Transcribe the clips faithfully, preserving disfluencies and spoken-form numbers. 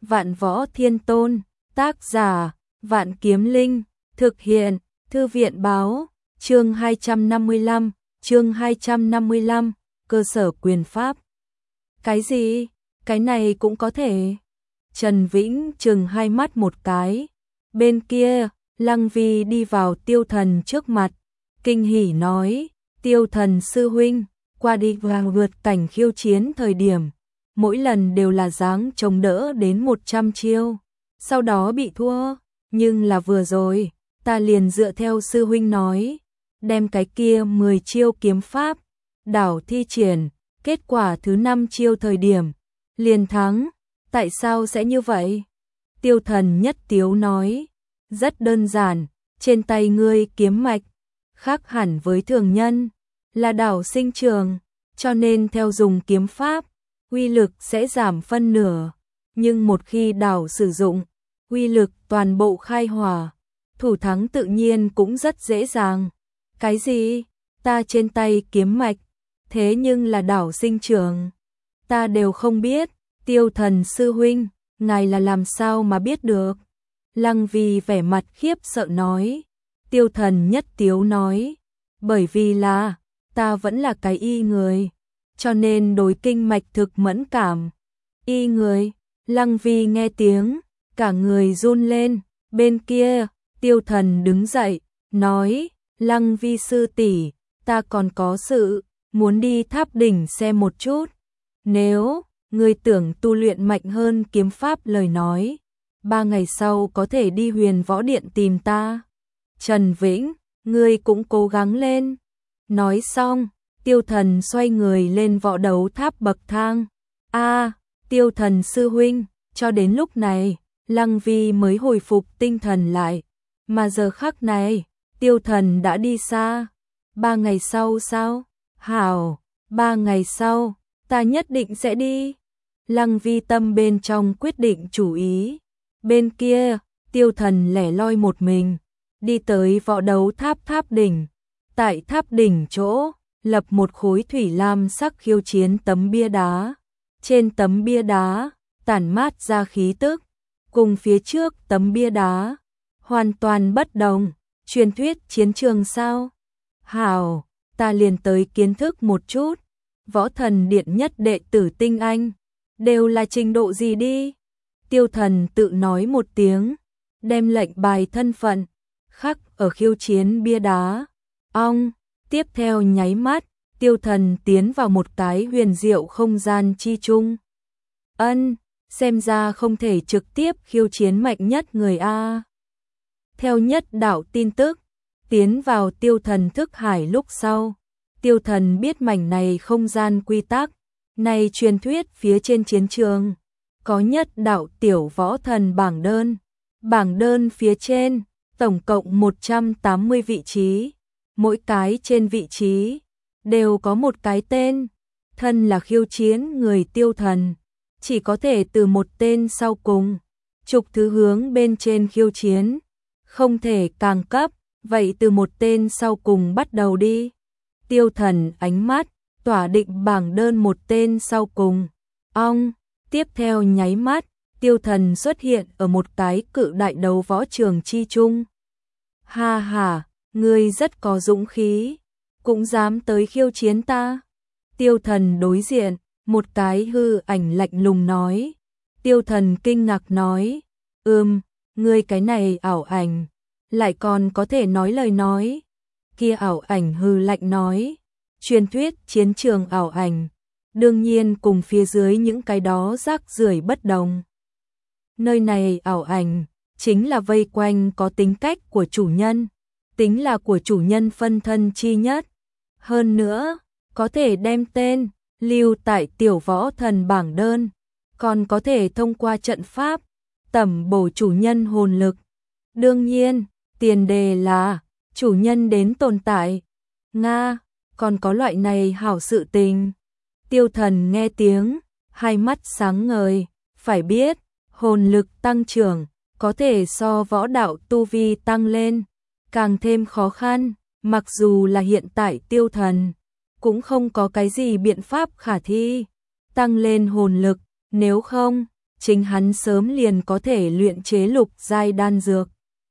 Vạn Võ Thiên Tôn, tác giả, Vạn Kiếm Linh, thực hiện, Thư viện báo, chương hai trăm năm mươi lăm, chương hai trăm năm mươi lăm, cơ sở quyền pháp. Cái gì? Cái này cũng có thể. Trần Vĩnh trừng hai mắt một cái. Bên kia, Lăng Vi đi vào Tiêu Thần trước mặt, kinh hỉ nói, Tiêu Thần sư huynh, qua đi vàng vượt cảnh khiêu chiến thời điểm, mỗi lần đều là dáng chống đỡ đến một trăm chiêu, sau đó bị thua, nhưng là vừa rồi, ta liền dựa theo sư huynh nói, đem cái kia mười chiêu kiếm pháp, đảo thi triển, kết quả thứ năm chiêu thời điểm, liền thắng, tại sao sẽ như vậy? Tiêu Thần nhất tiếu nói, rất đơn giản, trên tay ngươi kiếm mạch, khác hẳn với thường nhân, là đảo sinh trường, cho nên theo dùng kiếm pháp, uy lực sẽ giảm phân nửa, nhưng một khi đảo sử dụng, uy lực toàn bộ khai hỏa, thủ thắng tự nhiên cũng rất dễ dàng. Cái gì? Ta trên tay kiếm mạch, thế nhưng là đảo sinh trường, ta đều không biết, Tiêu Thần sư huynh, ngài là làm sao mà biết được? Lăng Vi vẻ mặt khiếp sợ nói, Tiêu Thần nhất tiếu nói, bởi vì là, ta vẫn là cái y người, cho nên đối kinh mạch thực mẫn cảm. Y người, Lăng Vi nghe tiếng, cả người run lên, bên kia, Tiêu Thần đứng dậy, nói, Lăng Vi sư tỷ, ta còn có sự, muốn đi Tháp Đỉnh xem một chút. Nếu, ngươi tưởng tu luyện mạnh hơn kiếm pháp lời nói, ba ngày sau có thể đi Huyền Võ Điện tìm ta. Trần Vĩnh, ngươi cũng cố gắng lên. Nói xong, Tiêu Thần xoay người lên võ đấu tháp bậc thang. A, Tiêu Thần sư huynh, cho đến lúc này, Lăng Vi mới hồi phục tinh thần lại. Mà giờ khắc này, Tiêu Thần đã đi xa. Ba ngày sau sao? Hảo, ba ngày sau, ta nhất định sẽ đi. Lăng Vi tâm bên trong quyết định chủ ý. Bên kia, Tiêu Thần lẻ loi một mình, đi tới võ đấu tháp Tháp Đỉnh. Tại Tháp Đỉnh chỗ, lập một khối thủy lam sắc khiêu chiến tấm bia đá. Trên tấm bia đá, tản mát ra khí tức, cùng phía trước tấm bia đá, hoàn toàn bất đồng, truyền thuyết chiến trường sao? Hảo, ta liền tới kiến thức một chút, Võ Thần Điện nhất đệ tử tinh anh, đều là trình độ gì đi? Tiêu Thần tự nói một tiếng, đem lệnh bài thân phận, khắc ở khiêu chiến bia đá. Ong, tiếp theo nháy mắt, Tiêu Thần tiến vào một cái huyền diệu không gian chi chung. Ân, xem ra không thể trực tiếp khiêu chiến mạnh nhất người A. Theo nhất đạo tin tức, tiến vào Tiêu Thần thức hải lúc sau, Tiêu Thần biết mảnh này không gian quy tắc, này truyền thuyết phía trên chiến trường, có nhất đạo tiểu võ thần bảng đơn. Bảng đơn phía trên, tổng cộng một trăm tám mươi vị trí, mỗi cái trên vị trí, đều có một cái tên, thân là khiêu chiến người Tiêu Thần, chỉ có thể từ một tên sau cùng, trục thứ hướng bên trên khiêu chiến, không thể càng cấp, vậy từ một tên sau cùng bắt đầu đi. Tiêu Thần ánh mắt, tỏa định bảng đơn một tên sau cùng, ong, tiếp theo nháy mắt, Tiêu Thần xuất hiện ở một cái cự đại đấu võ trường chi chung. Ha ha, ngươi rất có dũng khí, cũng dám tới khiêu chiến ta. Tiêu Thần đối diện, một cái hư ảnh lạnh lùng nói. Tiêu Thần kinh ngạc nói, ừm, ngươi cái này ảo ảnh, lại còn có thể nói lời nói. Kia ảo ảnh hư lạnh nói, truyền thuyết chiến trường ảo ảnh, đương nhiên cùng phía dưới những cái đó rác rưởi bất đồng. Nơi này ảo ảnh, chính là vây quanh có tính cách của chủ nhân, tính là của chủ nhân phân thân chi nhất. Hơn nữa, có thể đem tên, lưu tại tiểu võ thần bảng đơn, còn có thể thông qua trận pháp, tẩm bổ chủ nhân hồn lực. Đương nhiên, tiền đề là, chủ nhân đến tồn tại. Nga, còn có loại này hảo sự tình. Tiêu Thần nghe tiếng, hai mắt sáng ngời, phải biết, hồn lực tăng trưởng, có thể so võ đạo tu vi tăng lên, càng thêm khó khăn, mặc dù là hiện tại Tiêu Thần, cũng không có cái gì biện pháp khả thi, tăng lên hồn lực, nếu không, chính hắn sớm liền có thể luyện chế lục giai đan dược.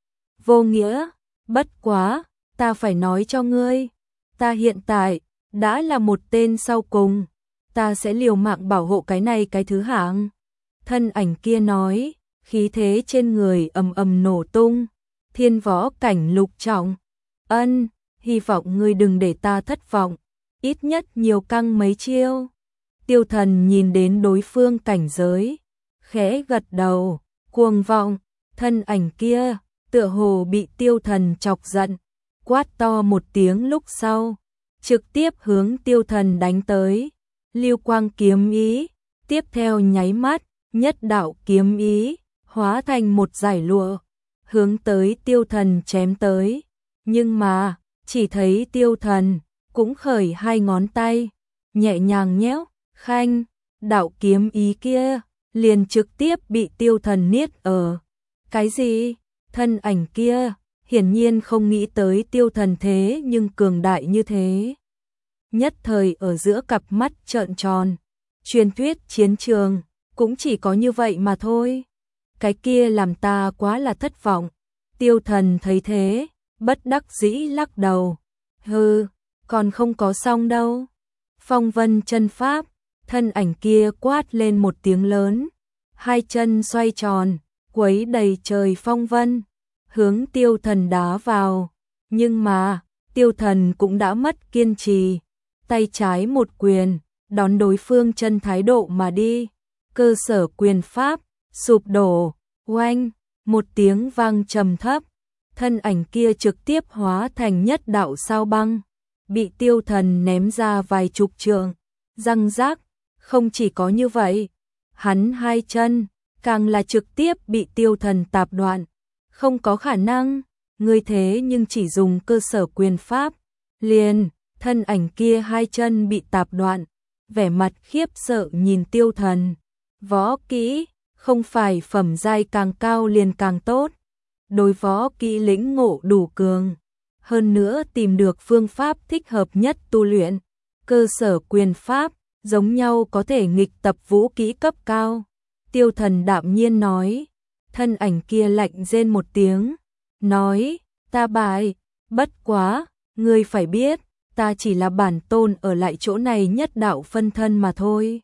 Vô nghĩa, bất quá, ta phải nói cho ngươi, ta hiện tại đã là một tên sau cùng, ta sẽ liều mạng bảo hộ cái này cái thứ hạng. Thân ảnh kia nói, khí thế trên người ầm ầm nổ tung, thiên võ cảnh lục trọng. Ân, hy vọng ngươi đừng để ta thất vọng, ít nhất nhiều căng mấy chiêu. Tiêu Thần nhìn đến đối phương cảnh giới, khẽ gật đầu, cuồng vọng. Thân ảnh kia tựa hồ bị Tiêu Thần chọc giận, quát to một tiếng lúc sau, trực tiếp hướng Tiêu Thần đánh tới. Lưu quang kiếm ý, tiếp theo nháy mắt, nhất đạo kiếm ý hóa thành một dải lụa, hướng tới Tiêu Thần chém tới. Nhưng mà, chỉ thấy Tiêu Thần cũng khởi hai ngón tay, nhẹ nhàng nhéo, khanh, đạo kiếm ý kia liền trực tiếp bị Tiêu Thần niết ở. Cái gì? Thân ảnh kia hiển nhiên không nghĩ tới Tiêu Thần thế nhưng cường đại như thế. Nhất thời ở giữa cặp mắt trợn tròn, truyền thuyết chiến trường cũng chỉ có như vậy mà thôi. Cái kia làm ta quá là thất vọng. Tiêu Thần thấy thế, bất đắc dĩ lắc đầu. Hừ, còn không có xong đâu. Phong vân chân pháp, thân ảnh kia quát lên một tiếng lớn, hai chân xoay tròn, quấy đầy trời phong vân, hướng Tiêu Thần đá vào. Nhưng mà, Tiêu Thần cũng đã mất kiên trì, tay trái một quyền, đón đối phương chân thái độ mà đi. Cơ sở quyền pháp sụp đổ, oanh, một tiếng vang trầm thấp, thân ảnh kia trực tiếp hóa thành nhất đạo sao băng, bị Tiêu Thần ném ra vài chục trượng. Răng rác, không chỉ có như vậy, hắn hai chân càng là trực tiếp bị Tiêu Thần tạp đoạn. Không có khả năng, ngươi thế nhưng chỉ dùng cơ sở quyền pháp, liền, thân ảnh kia hai chân bị tạp đoạn, vẻ mặt khiếp sợ nhìn Tiêu Thần. Võ kỹ, không phải phẩm giai càng cao liền càng tốt. Đối võ kỹ lĩnh ngộ đủ cường, hơn nữa tìm được phương pháp thích hợp nhất tu luyện. Cơ sở quyền pháp, giống nhau có thể nghịch tập vũ kỹ cấp cao. Tiêu Thần đạm nhiên nói. Thân ảnh kia lạnh rên một tiếng, nói, ta bại, bất quá, ngươi phải biết, ta chỉ là bản tôn ở lại chỗ này nhất đạo phân thân mà thôi.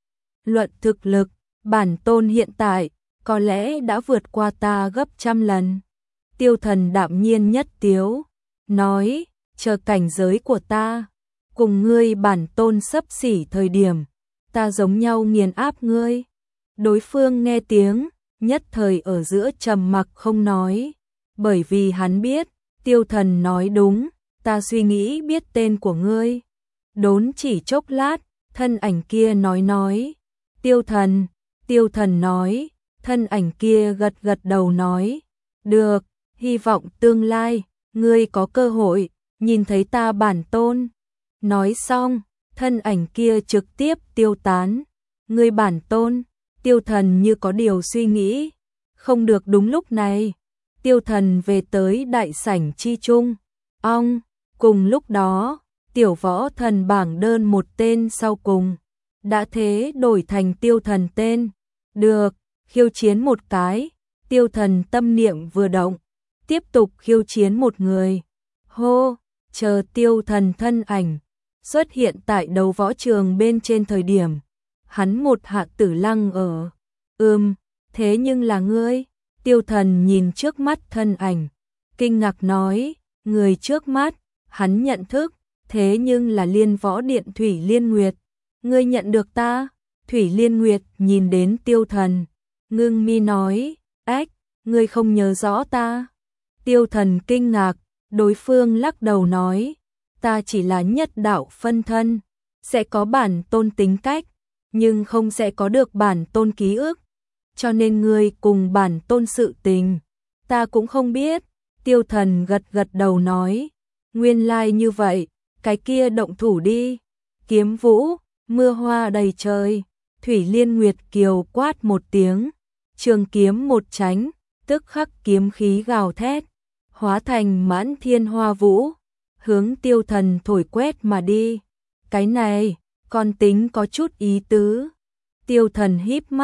Luận thực lực, bản tôn hiện tại, có lẽ đã vượt qua ta gấp trăm lần. Tiêu Thần đạm nhiên nhất tiếu, nói, chờ cảnh giới của ta, cùng ngươi bản tôn xấp xỉ thời điểm, ta giống nhau nghiền áp ngươi. Đối phương nghe tiếng, nhất thời ở giữa trầm mặc không nói, bởi vì hắn biết, Tiêu Thần nói đúng, ta suy nghĩ biết tên của ngươi. Đốn chỉ chốc lát, thân ảnh kia nói nói, Tiêu Thần, Tiêu Thần nói, thân ảnh kia gật gật đầu nói, được, hy vọng tương lai, ngươi có cơ hội, nhìn thấy ta bản tôn. Nói xong, thân ảnh kia trực tiếp tiêu tán, ngươi bản tôn. Tiêu Thần như có điều suy nghĩ, không được. Đúng lúc này, Tiêu Thần về tới đại sảnh chi trung. Ong, cùng lúc đó, tiểu võ thần bảng đơn một tên sau cùng, đã thế đổi thành Tiêu Thần tên. Được, khiêu chiến một cái. Tiêu Thần tâm niệm vừa động, tiếp tục khiêu chiến một người. Hô, chờ Tiêu Thần thân ảnh xuất hiện tại đấu võ trường bên trên thời điểm, hắn một hạ tử lăng ở. Ừm, thế nhưng là ngươi. Tiêu Thần nhìn trước mắt thân ảnh, kinh ngạc nói, người trước mắt, hắn nhận thức, thế nhưng là Liên Võ Điện Thủy Liên Nguyệt. Ngươi nhận được ta? Thủy Liên Nguyệt nhìn đến Tiêu Thần, ngưng mi nói, ách, ngươi không nhớ rõ ta. Tiêu Thần kinh ngạc, đối phương lắc đầu nói, ta chỉ là nhất đạo phân thân, sẽ có bản tôn tính cách, nhưng không sẽ có được bản tôn ký ức, cho nên ngươi cùng bản tôn sự tình, ta cũng không biết. Tiêu Thần gật gật đầu nói, nguyên lai như vậy, cái kia động thủ đi. Kiếm vũ, mưa hoa đầy trời, Thủy Liên Nguyệt kiều quát một tiếng, trường kiếm một tránh, tức khắc kiếm khí gào thét, hóa thành mãn thiên hoa vũ, hướng Tiêu Thần thổi quét mà đi. Cái này, còn tính có chút ý tứ. Tiêu Thần híp mắt,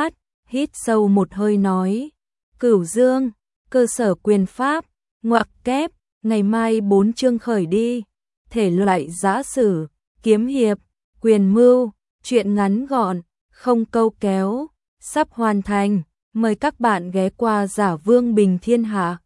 hít sâu một hơi nói, Cửu Dương, cơ sở quyền pháp, ngoặc kép, ngày mai bốn chương khởi đi, thể loại giã sử, kiếm hiệp, quyền mưu, truyện ngắn gọn, không câu kéo, sắp hoàn thành, mời các bạn ghé qua Giả Vương Bình Thiên Hạ.